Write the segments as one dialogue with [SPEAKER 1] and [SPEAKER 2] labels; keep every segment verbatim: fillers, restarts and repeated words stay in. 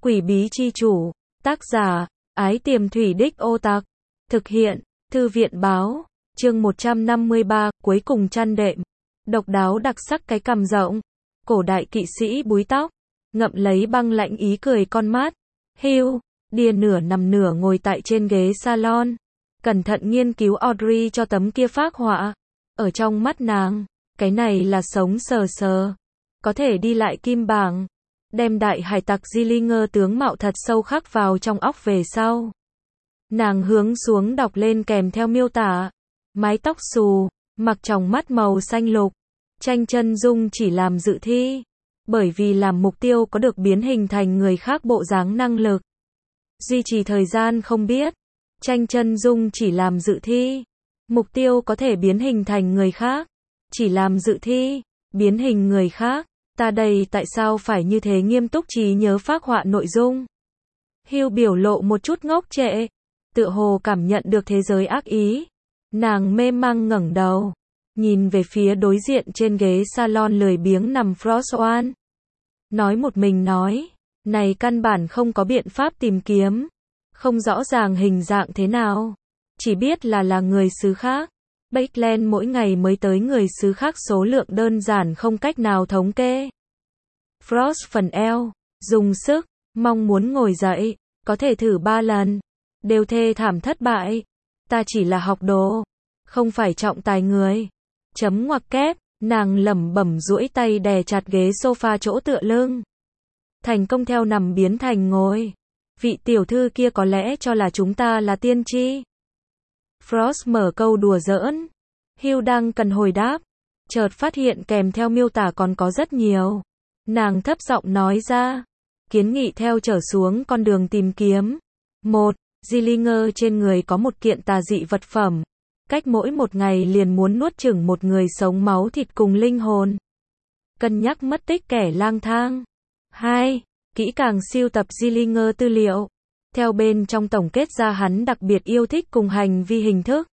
[SPEAKER 1] Quỷ bí chi chủ, tác giả, Ái Tiềm Thủy Đích Ô Tạc, thực hiện, Thư viện báo, chương một trăm năm mươi ba, cuối cùng chăn đệm, độc đáo đặc sắc cái cằm rộng, cổ đại kỵ sĩ búi tóc, ngậm lấy băng lạnh ý cười con mắt, Hugh, đìa nửa nằm nửa ngồi tại trên ghế salon, cẩn thận nghiên cứu Audrey cho tấm kia phác họa, ở trong mắt nàng, cái này là sống sờ sờ, có thể đi lại kim bảng. Đem đại hải tặc Gillinger tướng mạo thật sâu khắc vào trong óc về sau. Nàng hướng xuống đọc lên kèm theo miêu tả. Mái tóc xù, mặc tròng mắt màu xanh lục. Tranh chân dung chỉ làm dự thi. Bởi vì làm mục tiêu có được biến hình thành người khác bộ dáng năng lực. Duy trì thời gian không biết. Tranh chân dung chỉ làm dự thi. Mục tiêu có thể biến hình thành người khác. Chỉ làm dự thi, biến hình người khác. Ta đây tại sao phải như thế nghiêm túc trí nhớ phác họa nội dung? Hugh biểu lộ một chút ngốc trệ, tựa hồ cảm nhận được thế giới ác ý. Nàng mê mang ngẩng đầu, nhìn về phía đối diện trên ghế salon lười biếng nằm Frostwan. Nói một mình nói, này căn bản không có biện pháp tìm kiếm, không rõ ràng hình dạng thế nào, chỉ biết là là người xứ khác. Bakeland mỗi ngày mới tới người xứ khác số lượng đơn giản không cách nào thống kê. Frost phần eo, dùng sức, mong muốn ngồi dậy, có thể thử ba lần, đều thê thảm thất bại. Ta chỉ là học đồ, không phải trọng tài người. Chấm ngoặc kép, nàng lẩm bẩm duỗi tay đè chặt ghế sofa chỗ tựa lưng. Thành công theo nằm biến thành ngồi. Vị tiểu thư kia có lẽ cho là chúng ta là tiên tri. Frost mở câu đùa giỡn. Hugh đang cần hồi đáp, chợt phát hiện kèm theo miêu tả còn có rất nhiều. Nàng thấp giọng nói ra, kiến nghị theo trở xuống con đường tìm kiếm. Một, Gillinger trên người có một kiện tà dị vật phẩm, cách mỗi một ngày liền muốn nuốt chửng một người sống máu thịt cùng linh hồn. Cân nhắc mất tích kẻ lang thang. Hai, kỹ càng siêu tập Gillinger tư liệu. Theo bên trong tổng kết ra hắn đặc biệt yêu thích cùng hành vi hình thức.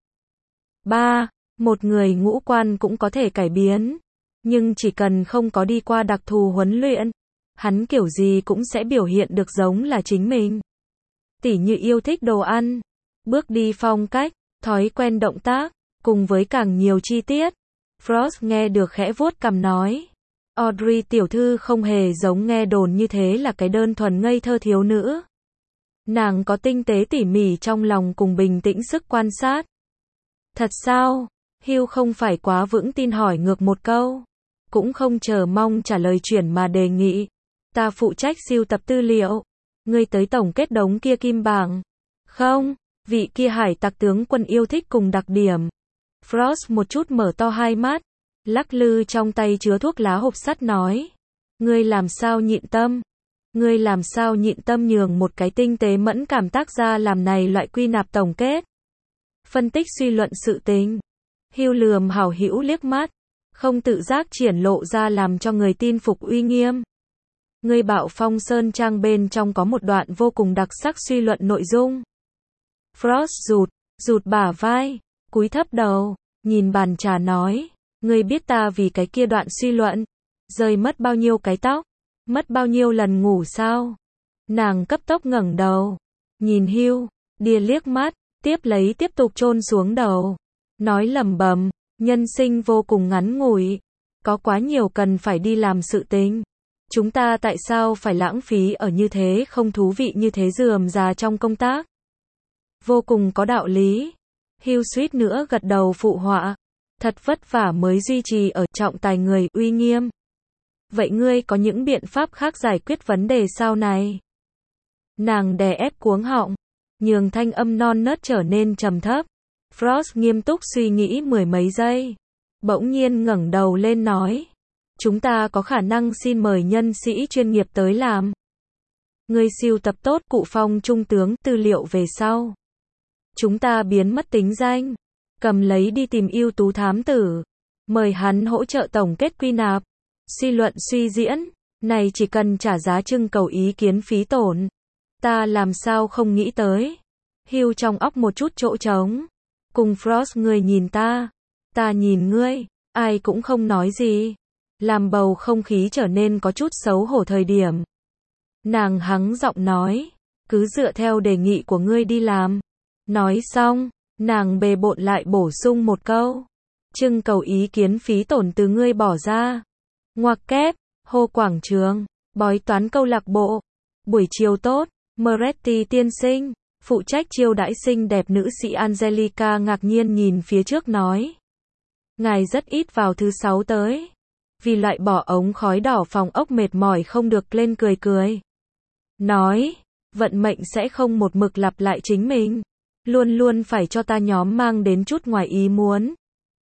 [SPEAKER 1] Ba, một người ngũ quan cũng có thể cải biến, nhưng chỉ cần không có đi qua đặc thù huấn luyện, hắn kiểu gì cũng sẽ biểu hiện được giống là chính mình. Tỉ như yêu thích đồ ăn, bước đi phong cách, thói quen động tác, cùng với càng nhiều chi tiết. Frost nghe được khẽ vuốt cằm nói, Audrey tiểu thư không hề giống nghe đồn như thế là cái đơn thuần ngây thơ thiếu nữ. Nàng có tinh tế tỉ mỉ trong lòng cùng bình tĩnh sức quan sát. Thật sao? Hugh không phải quá vững tin hỏi ngược một câu. Cũng không chờ mong trả lời chuyển mà đề nghị. Ta phụ trách siêu tập tư liệu. Ngươi tới tổng kết đống kia kim bảng. Không, vị kia hải tặc tướng quân yêu thích cùng đặc điểm. Frost một chút mở to hai mắt. Lắc lư trong tay chứa thuốc lá hộp sắt nói. Ngươi làm sao nhịn tâm? Ngươi làm sao nhịn tâm nhường một cái tinh tế mẫn cảm tác gia làm này loại quy nạp tổng kết? Phân tích suy luận sự tình. Hugh lườm hảo hữu liếc mắt, không tự giác triển lộ ra làm cho người tin phục uy nghiêm. Ngươi bảo Phong Sơn Trang bên trong có một đoạn vô cùng đặc sắc suy luận nội dung. Frost rụt, rụt bả vai, cúi thấp đầu, nhìn bàn trà nói, ngươi biết ta vì cái kia đoạn suy luận, rơi mất bao nhiêu cái tóc, mất bao nhiêu lần ngủ sao? Nàng cấp tốc ngẩng đầu, nhìn Hugh, đìa liếc mắt, tiếp lấy tiếp tục chôn xuống đầu. Nói lẩm bẩm, nhân sinh vô cùng ngắn ngủi, có quá nhiều cần phải đi làm sự tình. Chúng ta tại sao phải lãng phí ở như thế không thú vị như thế rườm rà trong công tác? Vô cùng có đạo lý. Hugh suýt nữa gật đầu phụ họa. Thật vất vả mới duy trì ở trọng tài người uy nghiêm. Vậy ngươi có những biện pháp khác giải quyết vấn đề sau này? Nàng đè ép cuống họng, nhường thanh âm non nớt trở nên trầm thấp. Frost nghiêm túc suy nghĩ mười mấy giây, bỗng nhiên ngẩng đầu lên nói, chúng ta có khả năng xin mời nhân sĩ chuyên nghiệp tới làm. Ngươi siêu tập tốt cụ Phong trung tướng tư liệu về sau. Chúng ta biến mất tính danh, cầm lấy đi tìm ưu tú thám tử, mời hắn hỗ trợ tổng kết quy nạp, suy luận suy diễn, này chỉ cần trả giá trưng cầu ý kiến phí tổn. Ta làm sao không nghĩ tới. Hugh trong óc một chút chỗ trống. Cùng Frost ngươi nhìn ta, ta nhìn ngươi, ai cũng không nói gì. Làm bầu không khí trở nên có chút xấu hổ thời điểm. Nàng hắng giọng nói, cứ dựa theo đề nghị của ngươi đi làm. Nói xong, nàng bề bộn lại bổ sung một câu. Trưng cầu ý kiến phí tổn từ ngươi bỏ ra. Ngoặc kép, hô quảng trường, bói toán câu lạc bộ. Buổi chiều tốt, Moretti tiên sinh, phụ trách chiêu đãi xinh đẹp nữ sĩ Angelica ngạc nhiên nhìn phía trước nói. Ngài rất ít vào thứ sáu tới. Vì loại bỏ ống khói đỏ phòng ốc mệt mỏi không được lên cười cười. Nói, vận mệnh sẽ không một mực lặp lại chính mình. Luôn luôn phải cho ta nhóm mang đến chút ngoài ý muốn.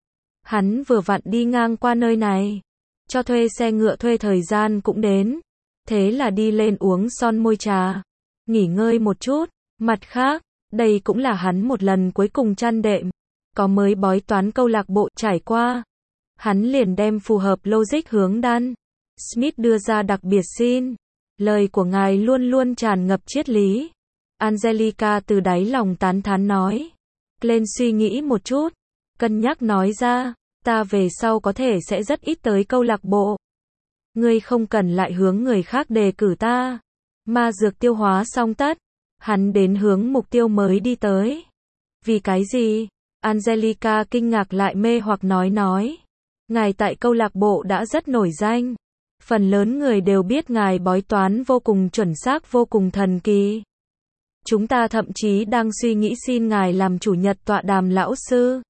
[SPEAKER 1] Hắn vừa vặn đi ngang qua nơi này. Cho thuê xe ngựa thuê thời gian cũng đến. Thế là đi lên uống son môi trà. Nghỉ ngơi một chút. Mặt khác, đây cũng là hắn một lần cuối cùng chăn đệm. Có mới bói toán câu lạc bộ trải qua. Hắn liền đem phù hợp logic hướng đan. Smith đưa ra đặc biệt xin. Lời của ngài luôn luôn tràn ngập triết lý. Angelica từ đáy lòng tán thán nói. Glenn suy nghĩ một chút. Cân nhắc nói ra. Ta về sau có thể sẽ rất ít tới câu lạc bộ. Ngươi không cần lại hướng người khác đề cử ta. Ma dược tiêu hóa xong tất. Hắn đến hướng mục tiêu mới đi tới. Vì cái gì? Angelica kinh ngạc lại mê hoặc nói nói. Ngài tại câu lạc bộ đã rất nổi danh. Phần lớn người đều biết ngài bói toán vô cùng chuẩn xác vô cùng thần kỳ. Chúng ta thậm chí đang suy nghĩ xin ngài làm chủ nhật tọa đàm lão sư.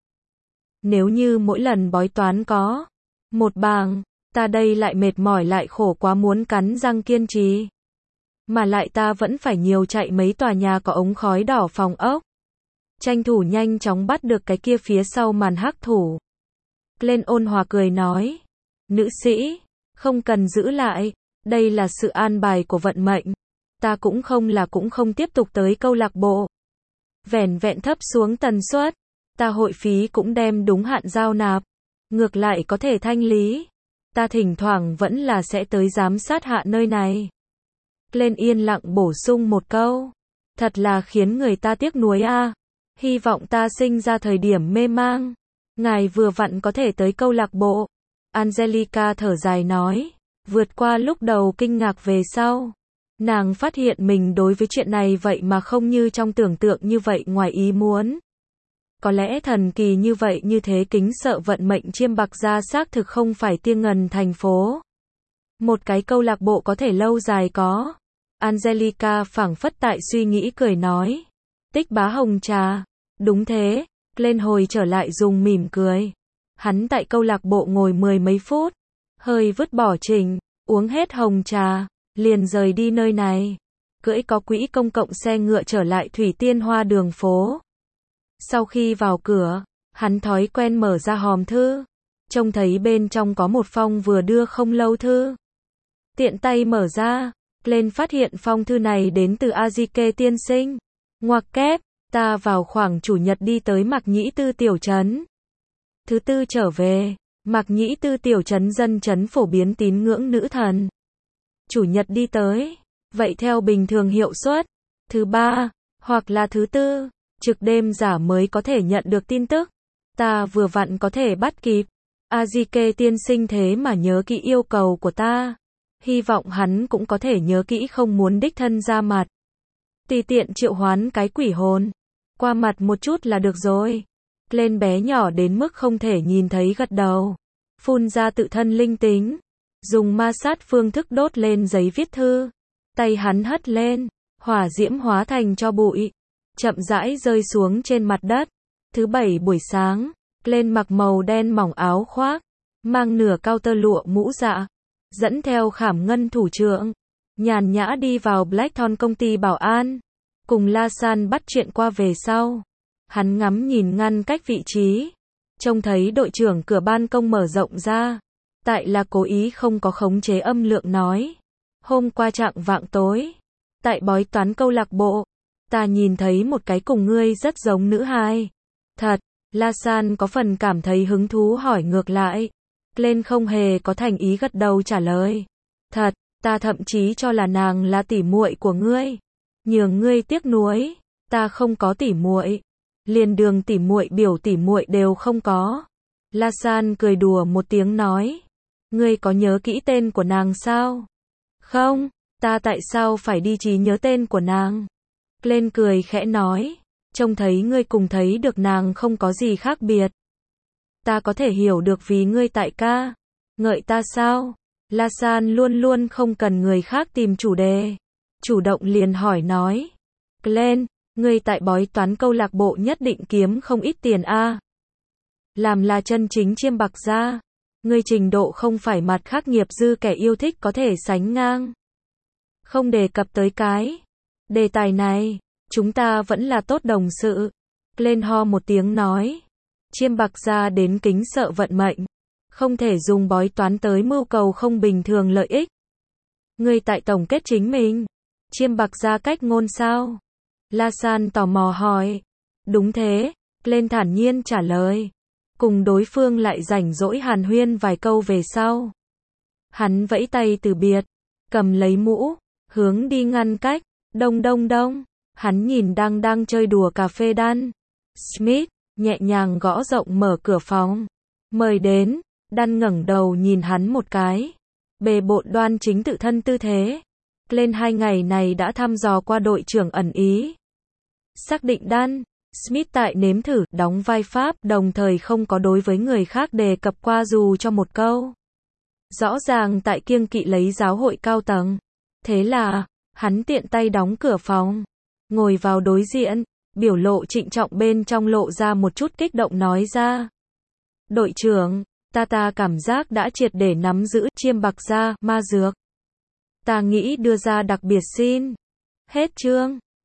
[SPEAKER 1] Nếu như mỗi lần bói toán có một bảng, ta đây lại mệt mỏi lại khổ quá muốn cắn răng kiên trì. Mà lại ta vẫn phải nhiều chạy mấy tòa nhà có ống khói đỏ phòng ốc. Tranh thủ nhanh chóng bắt được cái kia phía sau màn hắc thủ. Glenn ôn hòa cười nói. Nữ sĩ, không cần giữ lại, đây là sự an bài của vận mệnh. Ta cũng không là cũng không tiếp tục tới câu lạc bộ. Vẻn vẹn thấp xuống tần suất, ta hội phí cũng đem đúng hạn giao nạp. Ngược lại có thể thanh lý. Ta thỉnh thoảng vẫn là sẽ tới giám sát hạ nơi này. Glenn yên lặng bổ sung một câu. Thật là khiến người ta tiếc nuối a. À. Hy vọng ta sinh ra thời điểm mê mang. Ngài vừa vặn có thể tới câu lạc bộ. Angelica thở dài nói. Vượt qua lúc đầu kinh ngạc về sau. Nàng phát hiện mình đối với chuyện này vậy mà không như trong tưởng tượng như vậy ngoài ý muốn. Có lẽ thần kỳ như vậy như thế kính sợ vận mệnh chiêm bạc ra xác thực không phải tiên ngần thành phố. Một cái câu lạc bộ có thể lâu dài có. Angelica phảng phất tại suy nghĩ cười nói. Tích bá hồng trà. Đúng thế. Glenn hồi trở lại dùng mỉm cười. Hắn tại câu lạc bộ ngồi mười mấy phút. Hơi vứt bỏ trình. Uống hết hồng trà. Liền rời đi nơi này. Cưỡi có quỹ công cộng xe ngựa trở lại Thủy Tiên Hoa đường phố. Sau khi vào cửa, hắn thói quen mở ra hòm thư. Trông thấy bên trong có một phong vừa đưa không lâu thư. Tiện tay mở ra, Glenn phát hiện phong thư này đến từ Azike tiên sinh. Ngoặc kép, ta vào khoảng chủ nhật đi tới Mạc Nhĩ Tư tiểu trấn. Thứ tư trở về, Mạc Nhĩ Tư tiểu trấn dân trấn phổ biến tín ngưỡng nữ thần. Chủ nhật đi tới, vậy theo bình thường hiệu suất. Thứ ba, hoặc là thứ tư, trực đêm giả mới có thể nhận được tin tức. Ta vừa vặn có thể bắt kịp. Azike tiên sinh thế mà nhớ kỹ yêu cầu của ta. Hy vọng hắn cũng có thể nhớ kỹ không muốn đích thân ra mặt. Tùy tiện triệu hoán cái quỷ hồn. Qua mặt một chút là được rồi. Glenn bé nhỏ đến mức không thể nhìn thấy gật đầu. Phun ra tự thân linh tính. Dùng ma sát phương thức đốt lên giấy viết thư. Tay hắn hất lên. Hỏa diễm hóa thành cho bụi. Chậm rãi rơi xuống trên mặt đất. Thứ bảy buổi sáng. Glenn mặc màu đen mỏng áo khoác. Mang nửa cao tơ lụa mũ dạ. Dẫn theo khảm ngân thủ trưởng. Nhàn nhã đi vào Blackthorn công ty bảo an. Cùng La San bắt chuyện qua về sau. Hắn ngắm nhìn ngăn cách vị trí. Trông thấy đội trưởng cửa ban công mở rộng ra. Tại là cố ý không có khống chế âm lượng nói. Hôm qua trạng vạng tối. Tại bói toán câu lạc bộ. Ta nhìn thấy một cái cùng ngươi rất giống nữ hài. Thật, La San có phần cảm thấy hứng thú hỏi ngược lại. Glenn không hề có thành ý gật đầu trả lời. Thật, ta thậm chí cho là nàng là tỉ muội của ngươi. Nhường ngươi tiếc nuối, ta không có tỉ muội. Liền đường tỉ muội biểu tỉ muội đều không có. La San cười đùa một tiếng nói. Ngươi có nhớ kỹ tên của nàng sao? Không, Ta tại sao phải đi trí nhớ tên của nàng? Glenn cười khẽ nói. Trông thấy ngươi cùng thấy được nàng không có gì khác biệt. Ta có thể hiểu được vì ngươi tại ca ngợi ta sao? Lasan luôn luôn không cần người khác tìm chủ đề. Chủ động liền hỏi nói. Glenn, ngươi tại bói toán câu lạc bộ nhất định kiếm không ít tiền a. Làm là chân chính chiêm bạc gia. Ngươi trình độ không phải mặt khác nghiệp dư kẻ yêu thích có thể sánh ngang. Không đề cập tới cái đề tài này, chúng ta vẫn là tốt đồng sự. Glenn ho một tiếng nói. Chiêm bạc gia đến kính sợ vận mệnh. Không thể dùng bói toán tới mưu cầu không bình thường lợi ích. Ngươi tại tổng kết chính mình. Chiêm bạc gia cách ngôn sao? Lasan tò mò hỏi. Đúng thế, Glenn thản nhiên trả lời. Cùng đối phương lại rảnh rỗi hàn huyên vài câu về sau. Hắn vẫy tay từ biệt, cầm lấy mũ, hướng đi ngăn cách. Đông đông đông, hắn nhìn đang đang chơi đùa cà phê Dan Smith, nhẹ nhàng gõ rộng mở cửa phòng. Mời đến. Dan ngẩng đầu nhìn hắn một cái. Bề bộn đoan chính tự thân tư thế. Glenn hai ngày này đã thăm dò qua đội trưởng ẩn ý. Xác định Dan Smith tại nếm thử đóng vai Pháp, đồng thời không có đối với người khác đề cập qua dù cho một câu. Rõ ràng tại kiêng kỵ lấy giáo hội cao tầng. Thế là, hắn tiện tay đóng cửa phòng, ngồi vào đối diện, biểu lộ trịnh trọng bên trong lộ ra một chút kích động nói ra. Đội trưởng, ta ta cảm giác đã triệt để nắm giữ chiêm bạc gia ma dược. Ta nghĩ đưa ra đặc biệt xin. Hết chương.